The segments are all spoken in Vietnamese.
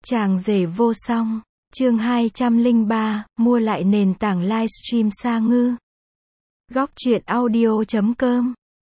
Chàng rể vô song, chương 203, mua lại nền tảng livestream Sa Ngư. Góc truyện audio.com.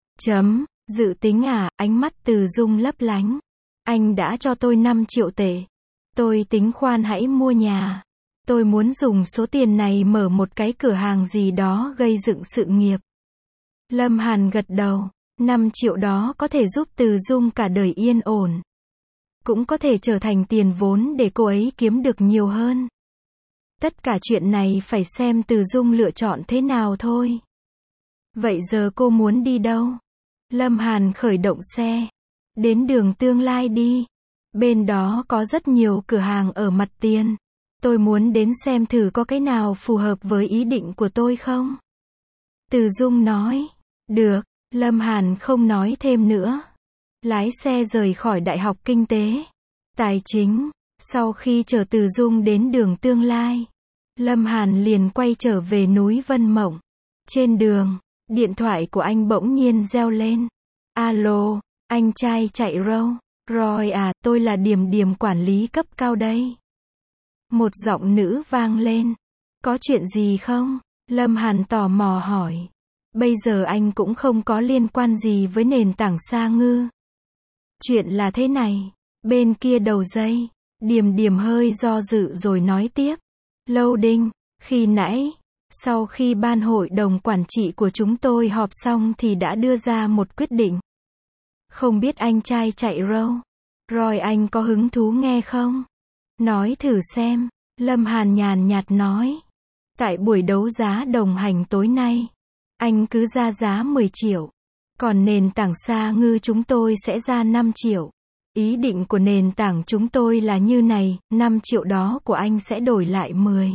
Dự tính à, ánh mắt Từ Dung lấp lánh. Anh đã cho tôi 5 triệu tệ. Tôi tính khoan hãy mua nhà. Tôi muốn dùng số tiền này mở một cái cửa hàng gì đó gây dựng sự nghiệp. Lâm Hàn gật đầu. 5 triệu đó có thể giúp Từ Dung cả đời yên ổn. Cũng có thể trở thành tiền vốn để cô ấy kiếm được nhiều hơn. Tất cả chuyện này phải xem Từ Dung lựa chọn thế nào thôi. Vậy giờ cô muốn đi đâu? Lâm Hàn khởi động xe. Đến đường Tương Lai đi. Bên đó có rất nhiều cửa hàng ở mặt tiền. Tôi muốn đến xem thử có cái nào phù hợp với ý định của tôi không? Từ Dung nói. Được, Lâm Hàn không nói thêm nữa. Lái xe rời khỏi Đại học Kinh tế, Tài chính. Sau khi chở Từ Dung đến đường Tương Lai, Lâm Hàn liền quay trở về núi Vân Mộng. Trên đường, điện thoại của anh bỗng nhiên reo lên. Alo, anh trai chạy râu. Rồi à, tôi là Điềm Điềm quản lý cấp cao đây. Một giọng nữ vang lên. Có chuyện gì không? Lâm Hàn tò mò hỏi. Bây giờ anh cũng không có liên quan gì với nền tảng Sa Ngư. Chuyện là thế này. Bên kia đầu dây, Điềm Điềm hơi do dự rồi nói tiếp. Lâu Đinh, khi nãy, sau khi ban hội đồng quản trị của chúng tôi họp xong thì đã đưa ra một quyết định. Không biết anh trai chạy râu, rồi anh có hứng thú nghe không? Nói thử xem, Lâm Hàn nhàn nhạt nói. Tại buổi đấu giá đồng hành tối nay, anh cứ ra giá 10 triệu. Còn nền tảng Sa Ngư chúng tôi sẽ ra 5 triệu. Ý định của nền tảng chúng tôi là như này, 5 triệu đó của anh sẽ đổi lại 10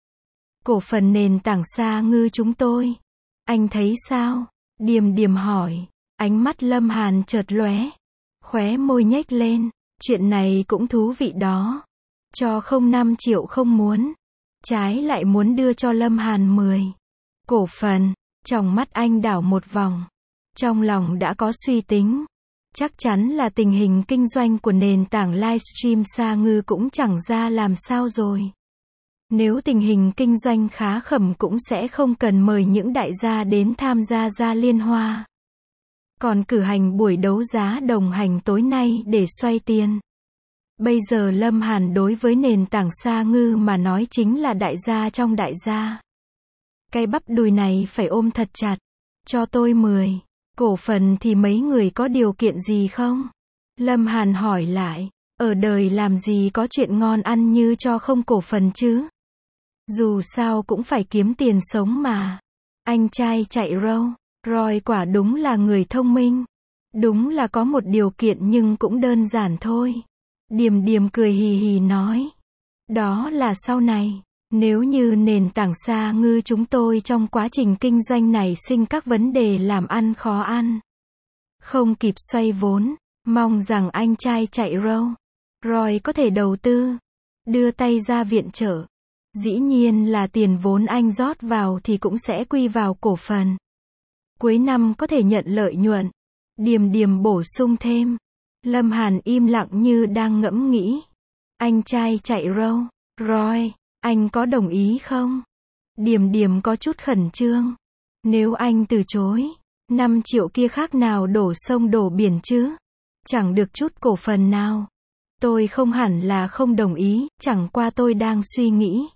cổ phần nền tảng Sa Ngư chúng tôi. Anh thấy sao? Điềm Điềm hỏi. Ánh mắt Lâm Hàn chợt lóe, khóe môi nhếch lên. Chuyện này cũng thú vị đó. Cho không 5 triệu không muốn, trái lại muốn đưa cho Lâm Hàn 10 cổ phần. Trong mắt anh đảo một vòng. Trong lòng đã có suy tính. Chắc chắn là tình hình kinh doanh của nền tảng livestream Sa Ngư cũng chẳng ra làm sao rồi. Nếu tình hình kinh doanh khá khẩm cũng sẽ không cần mời những đại gia đến tham gia liên hoa. Còn cử hành buổi đấu giá đồng hành tối nay để xoay tiền. Bây giờ Lâm Hàn đối với nền tảng Sa Ngư mà nói chính là đại gia trong đại gia. Cái bắp đùi này phải ôm thật chặt. Cho tôi 10 cổ phần thì mấy người có điều kiện gì không? Lâm Hàn hỏi lại. Ở đời làm gì có chuyện ngon ăn như cho không cổ phần chứ? Dù sao cũng phải kiếm tiền sống mà. Anh trai chạy râu, rồi quả đúng là người thông minh. Đúng là có một điều kiện nhưng cũng đơn giản thôi. Điềm Điềm cười hì hì nói. Đó là sau này. Nếu như nền tảng Sa Ngư chúng tôi trong quá trình kinh doanh này sinh các vấn đề làm ăn khó ăn, không kịp xoay vốn, mong rằng anh trai chạy râu, rồi có thể đầu tư, đưa tay ra viện trợ. Dĩ nhiên là tiền vốn anh rót vào thì cũng sẽ quy vào cổ phần. Cuối năm có thể nhận lợi nhuận. Điềm Điềm bổ sung thêm. Lâm Hàn im lặng như đang ngẫm nghĩ. Anh trai chạy râu, rồi, anh có đồng ý không? Điềm Điềm có chút khẩn trương. Nếu anh từ chối, 5 triệu kia khác nào đổ sông đổ biển chứ? Chẳng được chút cổ phần nào. Tôi không hẳn là không đồng ý, chẳng qua tôi đang suy nghĩ.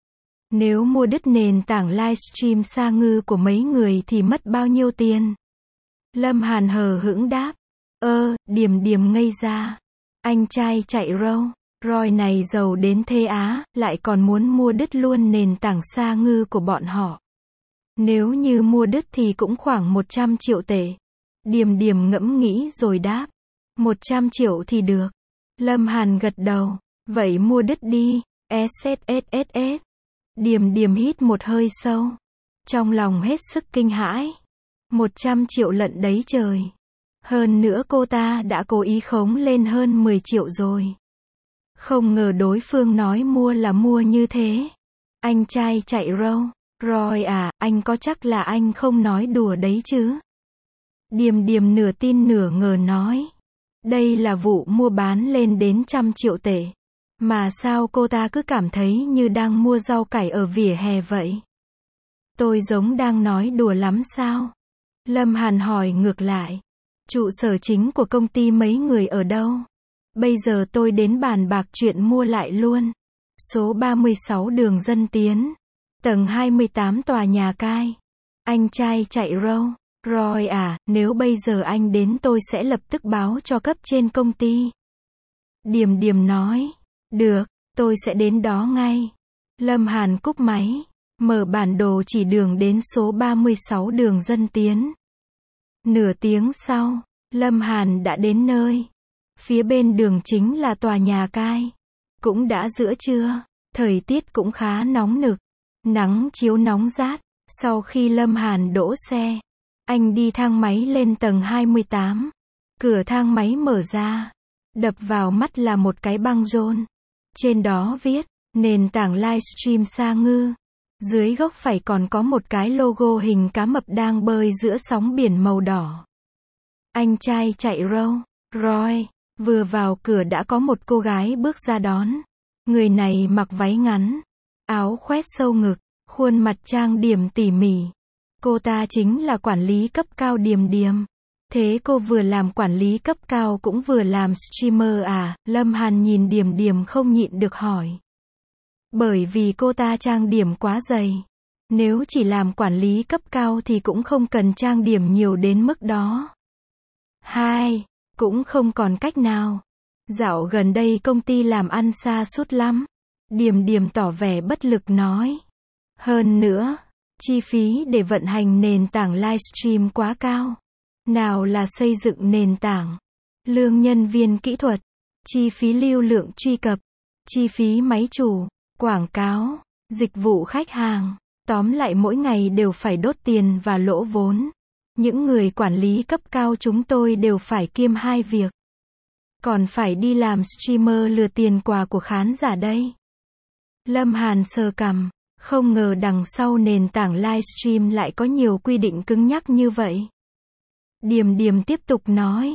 Nếu mua đứt nền tảng livestream Sa Ngư của mấy người thì mất bao nhiêu tiền? Lâm Hàn hờ hững đáp. Điềm Điềm ngây ra. Anh trai chạy râu, rồi này giàu đến thế á, lại còn muốn mua đứt luôn nền tảng Sa Ngư của bọn họ. Nếu như mua đứt thì cũng khoảng 100 triệu tệ. Điềm Điềm ngẫm nghĩ rồi đáp. 100 triệu thì được. Lâm Hàn gật đầu. Vậy mua đứt đi. SSSS. Điềm Điềm hít một hơi sâu. Trong lòng hết sức kinh hãi. 100 triệu lận đấy trời. Hơn nữa cô ta đã cố ý khống lên hơn 10 triệu rồi. Không ngờ đối phương nói mua là mua như thế. Anh trai chạy râu, rồi à, anh có chắc là anh không nói đùa đấy chứ? Điềm Điềm nửa tin nửa ngờ nói. Đây là vụ mua bán lên đến 100 triệu tệ. Mà sao cô ta cứ cảm thấy như đang mua rau cải ở vỉa hè vậy? Tôi giống đang nói đùa lắm sao? Lâm Hàn hỏi ngược lại. Trụ sở chính của công ty mấy người ở đâu? Bây giờ tôi đến bàn bạc chuyện mua lại luôn. Số 36 đường Dân Tiến. Tầng 28 tòa nhà Cai. Anh trai chạy râu. Rồi à, nếu bây giờ anh đến tôi sẽ lập tức báo cho cấp trên công ty. Điềm Điềm nói. Được, tôi sẽ đến đó ngay. Lâm Hàn cúp máy. Mở bản đồ chỉ đường đến số 36 đường Dân Tiến. Nửa tiếng sau, Lâm Hàn đã đến nơi. Phía bên đường chính là tòa nhà Cai. Cũng đã giữa trưa, thời tiết cũng khá nóng nực. Nắng chiếu nóng rát. Sau khi Lâm Hàn đỗ xe, anh đi thang máy lên tầng 28. Cửa thang máy mở ra. Đập vào mắt là một cái băng rôn. Trên đó viết, nền tảng livestream Sa Ngư. Dưới góc phải còn có một cái logo hình cá mập đang bơi giữa sóng biển màu đỏ. Anh trai chạy râu. Rồi, vừa vào cửa đã có một cô gái bước ra đón. Người này mặc váy ngắn, áo khoét sâu ngực, khuôn mặt trang điểm tỉ mỉ. Cô ta chính là quản lý cấp cao Điềm Điềm. Thế cô vừa làm quản lý cấp cao cũng vừa làm streamer à? Lâm Hàn nhìn Điềm Điềm không nhịn được hỏi. Bởi vì cô ta trang điểm quá dày. Nếu chỉ làm quản lý cấp cao thì cũng không cần trang điểm nhiều đến mức đó. Cũng không còn cách nào. Dạo gần đây công ty làm ăn sa sút lắm. Điềm Điềm tỏ vẻ bất lực nói. Hơn nữa, chi phí để vận hành nền tảng livestream quá cao. Nào là xây dựng nền tảng, lương nhân viên kỹ thuật, chi phí lưu lượng truy cập, chi phí máy chủ, quảng cáo, dịch vụ khách hàng. Tóm lại mỗi ngày đều phải đốt tiền và lỗ vốn. Những người quản lý cấp cao chúng tôi đều phải kiêm hai việc. Còn phải đi làm streamer lừa tiền quà của khán giả đây. Lâm Hàn sờ cằm, không ngờ đằng sau nền tảng livestream lại có nhiều quy định cứng nhắc như vậy. Điềm Điềm tiếp tục nói.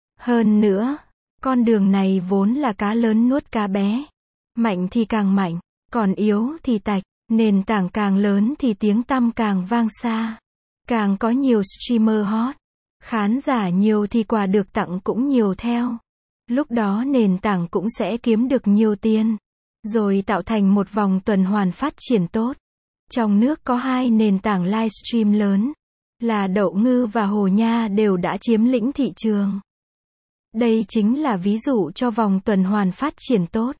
Hơn nữa, con đường này vốn là cá lớn nuốt cá bé. Mạnh thì càng mạnh, còn yếu thì tạch. Nền tảng càng lớn thì tiếng tăm càng vang xa. Càng có nhiều streamer hot. Khán giả nhiều thì quà được tặng cũng nhiều theo. Lúc đó nền tảng cũng sẽ kiếm được nhiều tiền. Rồi tạo thành một vòng tuần hoàn phát triển tốt. Trong nước có hai nền tảng livestream lớn. Là Đậu Ngư và Hồ Nha đều đã chiếm lĩnh thị trường. Đây chính là ví dụ cho vòng tuần hoàn phát triển tốt.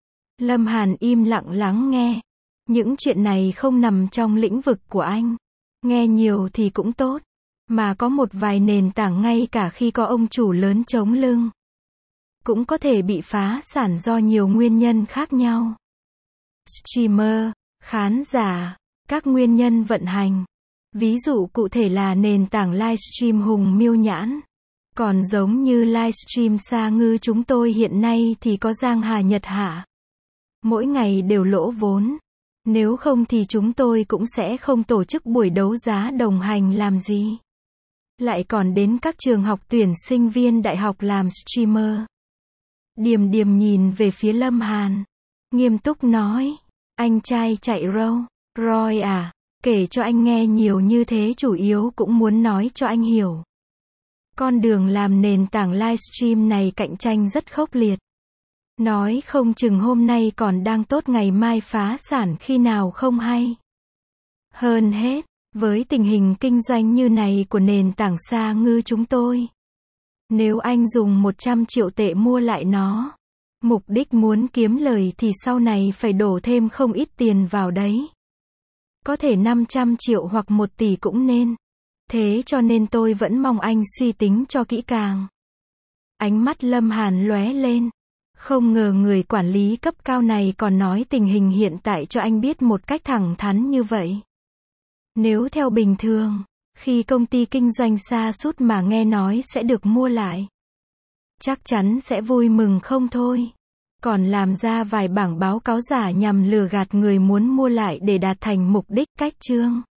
Lâm Hàn im lặng lắng nghe. Những chuyện này không nằm trong lĩnh vực của anh. Nghe nhiều thì cũng tốt. Mà có một vài nền tảng ngay cả khi có ông chủ lớn chống lưng, cũng có thể bị phá sản do nhiều nguyên nhân khác nhau. Streamer, khán giả, các nguyên nhân vận hành. Ví dụ cụ thể là nền tảng livestream Hùng Miêu Nhãn. Còn giống như livestream Sa Ngư chúng tôi hiện nay thì có Giang Hà Nhật Hạ. Mỗi ngày đều lỗ vốn. Nếu không thì chúng tôi cũng sẽ không tổ chức buổi đấu giá đồng hành làm gì. Lại còn đến các trường học tuyển sinh viên đại học làm streamer. Điềm Điềm nhìn về phía Lâm Hàn. Nghiêm túc nói. Anh trai chạy râu. Rồi à, kể cho anh nghe nhiều như thế chủ yếu cũng muốn nói cho anh hiểu. Con đường làm nền tảng livestream này cạnh tranh rất khốc liệt. Nói không chừng hôm nay còn đang tốt ngày mai phá sản khi nào không hay. Hơn hết, với tình hình kinh doanh như này của nền tảng Sa Ngư chúng tôi. Nếu anh dùng 100 triệu tệ mua lại nó, mục đích muốn kiếm lời thì sau này phải đổ thêm không ít tiền vào đấy. Có thể 500 triệu hoặc 1 tỷ cũng nên. Thế cho nên tôi vẫn mong anh suy tính cho kỹ càng. Ánh mắt Lâm Hàn lóe lên. Không ngờ người quản lý cấp cao này còn nói tình hình hiện tại cho anh biết một cách thẳng thắn như vậy. Nếu theo bình thường, khi công ty kinh doanh sa sút mà nghe nói sẽ được mua lại, chắc chắn sẽ vui mừng không thôi. Còn làm ra vài bảng báo cáo giả nhằm lừa gạt người muốn mua lại để đạt thành mục đích cách chương.